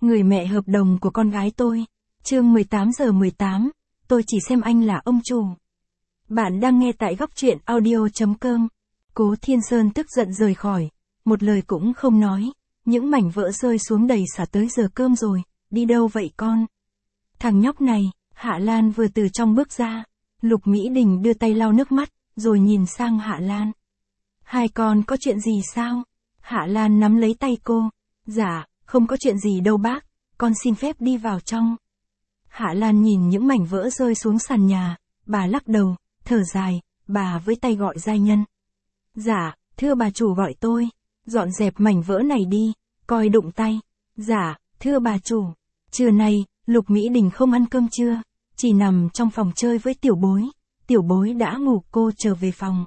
Người mẹ hợp đồng của con gái tôi. Chương 18:18, tôi chỉ xem anh là ông chủ. Bạn đang nghe tại góc truyện audio.com. Cố Thiên Sơn tức giận rời khỏi, một lời cũng không nói, những mảnh vỡ rơi xuống đầy xả tới giờ cơm rồi, đi đâu vậy con? Thằng nhóc này, Hạ Lan vừa từ trong bước ra, Lục Mỹ Đình đưa tay lau nước mắt, rồi nhìn sang Hạ Lan. Hai con có chuyện gì sao? Hạ Lan nắm lấy tay cô. Dạ, không có chuyện gì đâu bác, con xin phép đi vào trong. Hạ Lan nhìn những mảnh vỡ rơi xuống sàn nhà, bà lắc đầu, thở dài, bà với tay gọi giai nhân. Dạ, thưa bà chủ gọi tôi, dọn dẹp mảnh vỡ này đi, coi đụng tay. Dạ, thưa bà chủ. Trưa nay, Lục Mỹ Đình không ăn cơm trưa, chỉ nằm trong phòng chơi với Tiểu Bối đã ngủ, cô trở về phòng.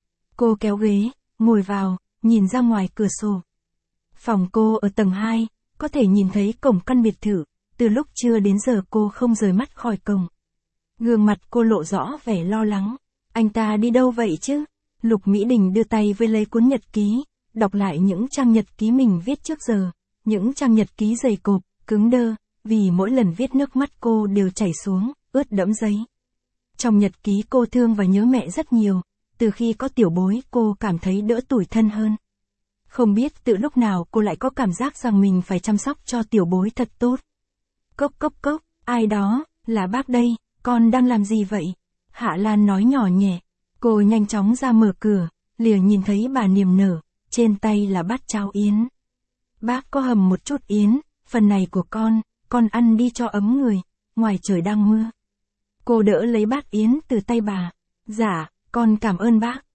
Cô kéo ghế, ngồi vào, nhìn ra ngoài cửa sổ. Phòng cô ở tầng 2, có thể nhìn thấy cổng căn biệt thự, từ lúc trưa đến giờ cô không rời mắt khỏi cổng. Gương mặt cô lộ rõ vẻ lo lắng. Anh ta đi đâu vậy chứ? Lục Mỹ Đình đưa tay với lấy cuốn nhật ký, đọc lại những trang nhật ký mình viết trước giờ, những trang nhật ký dày cộp, cứng đơ, vì mỗi lần viết nước mắt cô đều chảy xuống, ướt đẫm giấy. Trong nhật ký cô thương và nhớ mẹ rất nhiều, từ khi có Tiểu Bối cô cảm thấy đỡ tủi thân hơn. Không biết từ lúc nào cô lại có cảm giác rằng mình phải chăm sóc cho Tiểu Bối thật tốt. Cốc cốc cốc, ai đó, là bác đây, con đang làm gì vậy? Hạ Lan nói nhỏ nhẹ. Cô nhanh chóng ra mở cửa, liền nhìn thấy bà niềm nở, trên tay là bát cháo yến. Bác có hầm một chút yến, phần này của con ăn đi cho ấm người, ngoài trời đang mưa. Cô đỡ lấy bát yến từ tay bà. Dạ, con cảm ơn bác.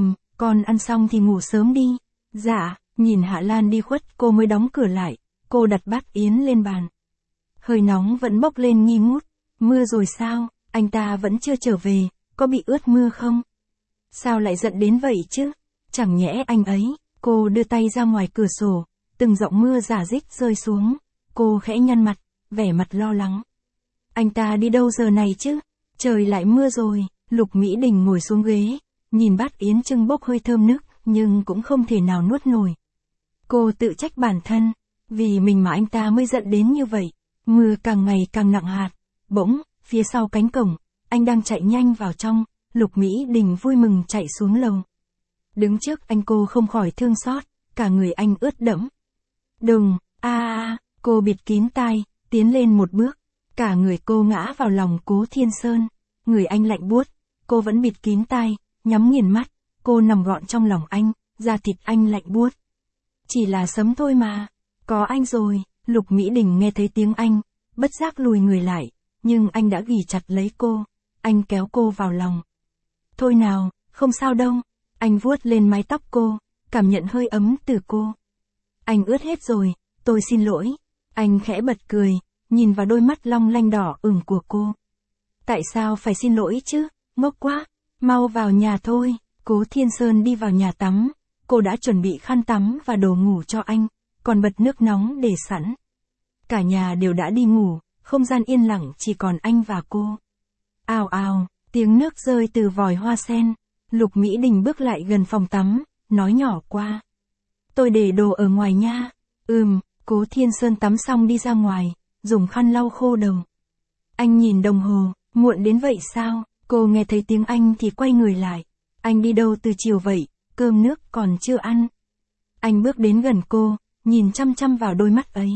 Con ăn xong thì ngủ sớm đi. Dạ, nhìn Hạ Lan đi khuất cô mới đóng cửa lại, cô đặt bát yến lên bàn. Hơi nóng vẫn bốc lên nghi ngút. Mưa rồi sao, anh ta vẫn chưa trở về, có bị ướt mưa không? Sao lại giận đến vậy chứ? Chẳng nhẽ anh ấy, cô đưa tay ra ngoài cửa sổ, từng giọt mưa rả rích rơi xuống, cô khẽ nhăn mặt, vẻ mặt lo lắng. Anh ta đi đâu giờ này chứ? Trời lại mưa rồi. Lục Mỹ Đình ngồi xuống ghế, nhìn bát yến trưng bốc hơi thơm nức, nhưng cũng không thể nào nuốt nổi. Cô tự trách bản thân, vì mình mà anh ta mới giận đến như vậy. Mưa càng ngày càng nặng hạt. Bỗng, phía sau cánh cổng, anh đang chạy nhanh vào trong, Lục Mỹ Đình vui mừng chạy xuống lầu. Đứng trước anh cô không khỏi thương xót, cả người anh ướt đẫm. Đùng, cô bịt kín tai, tiến lên một bước, cả người cô ngã vào lòng Cố Thiên Sơn, người anh lạnh buốt, cô vẫn bịt kín tai, nhắm nghiền mắt, cô nằm gọn trong lòng anh, da thịt anh lạnh buốt. Chỉ là sấm thôi mà, có anh rồi. Lục Mỹ Đình nghe thấy tiếng anh, bất giác lùi người lại, nhưng anh đã ghì chặt lấy cô, anh kéo cô vào lòng. Thôi nào, không sao đâu, anh vuốt lên mái tóc cô, cảm nhận hơi ấm từ cô. Anh ướt hết rồi, tôi xin lỗi. Anh khẽ bật cười, nhìn vào đôi mắt long lanh đỏ ửng của cô. Tại sao phải xin lỗi chứ, ngốc quá, mau vào nhà thôi. Cố Thiên Sơn đi vào nhà tắm, cô đã chuẩn bị khăn tắm và đồ ngủ cho anh, còn bật nước nóng để sẵn. Cả nhà đều đã đi ngủ, không gian yên lặng chỉ còn anh và cô. Ào ào, tiếng nước rơi từ vòi hoa sen. Lục Mỹ Đình bước lại gần phòng tắm, nói nhỏ qua. Tôi để đồ ở ngoài nha. Cố Thiên Sơn tắm xong đi ra ngoài, dùng khăn lau khô đầu. Anh nhìn đồng hồ, muộn đến vậy sao? Cô nghe thấy tiếng anh thì quay người lại. Anh đi đâu từ chiều vậy, cơm nước còn chưa ăn. Anh bước đến gần cô, nhìn chăm chăm vào đôi mắt ấy.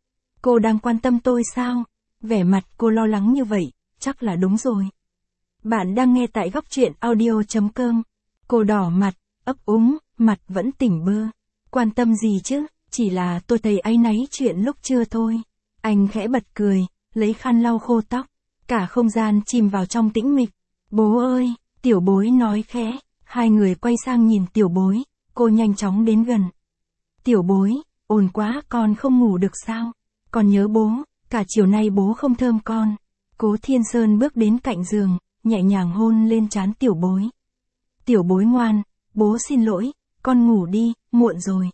Cô đang quan tâm tôi sao? Vẻ mặt cô lo lắng như vậy, chắc là đúng rồi. Bạn đang nghe tại góc truyện audio.com. Cô đỏ mặt, ấp úng, mặt vẫn tỉnh bơ. Quan tâm gì chứ, chỉ là tôi thấy áy náy chuyện lúc trưa thôi. Anh khẽ bật cười, lấy khăn lau khô tóc. Cả không gian chìm vào trong tĩnh mịch. Bố ơi, Tiểu Bối nói khẽ. Hai người quay sang nhìn Tiểu Bối, cô nhanh chóng đến gần. Tiểu Bối, ồn quá, con không ngủ được sao? Con nhớ bố, cả chiều nay bố không thơm con. Cố Thiên Sơn bước đến cạnh giường, nhẹ nhàng hôn lên trán Tiểu Bối. Tiểu Bối ngoan, bố xin lỗi, con ngủ đi, muộn rồi.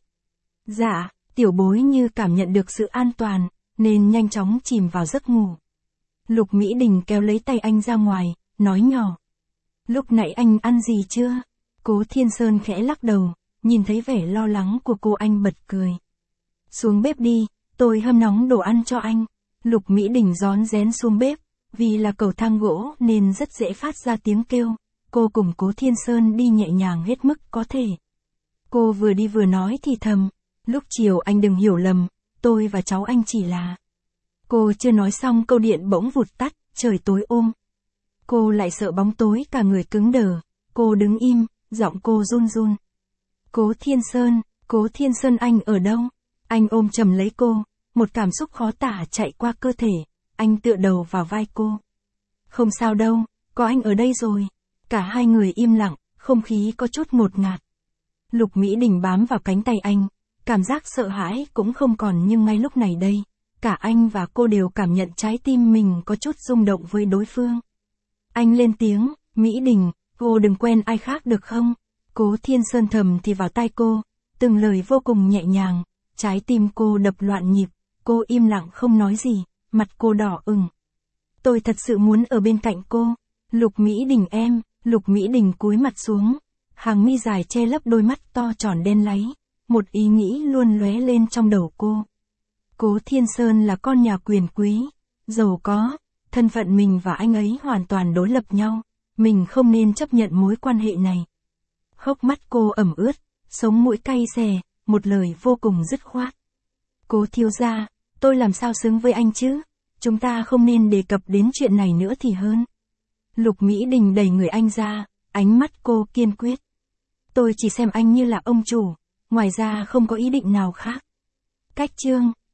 Dạ, Tiểu Bối như cảm nhận được sự an toàn, nên nhanh chóng chìm vào giấc ngủ. Lục Mỹ Đình kéo lấy tay anh ra ngoài, nói nhỏ. Lúc nãy anh ăn gì chưa? Cố Thiên Sơn khẽ lắc đầu, nhìn thấy vẻ lo lắng của cô anh bật cười. Xuống bếp đi, tôi hâm nóng đồ ăn cho anh. Lục Mỹ Đình rón rén xuống bếp, vì là cầu thang gỗ nên rất dễ phát ra tiếng kêu. Cô cùng Cố Thiên Sơn đi nhẹ nhàng hết mức có thể. Cô vừa đi vừa nói thì thầm, lúc chiều anh đừng hiểu lầm, tôi và cháu anh chỉ là... Cô chưa nói xong câu điện bỗng vụt tắt, trời tối ôm. Cô lại sợ bóng tối cả người cứng đờ, cô đứng im, giọng cô run run. Cố Thiên Sơn anh ở đâu? Anh ôm chầm lấy cô, một cảm xúc khó tả chạy qua cơ thể, anh tựa đầu vào vai cô. Không sao đâu, có anh ở đây rồi. Cả hai người im lặng, không khí có chút ngột ngạt. Lục Mỹ Đình bám vào cánh tay anh, cảm giác sợ hãi cũng không còn, nhưng ngay lúc này đây, cả anh và cô đều cảm nhận trái tim mình có chút rung động với đối phương. Anh lên tiếng, Mỹ Đình, cô đừng quen ai khác được không? Cố Thiên Sơn thầm thì vào tai cô, từng lời vô cùng nhẹ nhàng, trái tim cô đập loạn nhịp, cô im lặng không nói gì, mặt cô đỏ ửng. Tôi thật sự muốn ở bên cạnh cô. Lục Mỹ Đình em. Lục Mỹ Đình cúi mặt xuống, hàng mi dài che lấp đôi mắt to tròn đen láy, một ý nghĩ luôn lóe lên trong đầu cô. Cố Thiên Sơn là con nhà quyền quý, giàu có, thân phận mình và anh ấy hoàn toàn đối lập nhau, mình không nên chấp nhận mối quan hệ này. Hốc mắt cô ẩm ướt, sống mũi cay xè, một lời vô cùng dứt khoát. Cố thiếu gia, tôi làm sao xứng với anh chứ? Chúng ta không nên đề cập đến chuyện này nữa thì hơn. Lục Mỹ Đình đẩy người anh ra, ánh mắt cô kiên quyết. Tôi chỉ xem anh như là ông chủ, ngoài ra không có ý định nào khác. Cách chương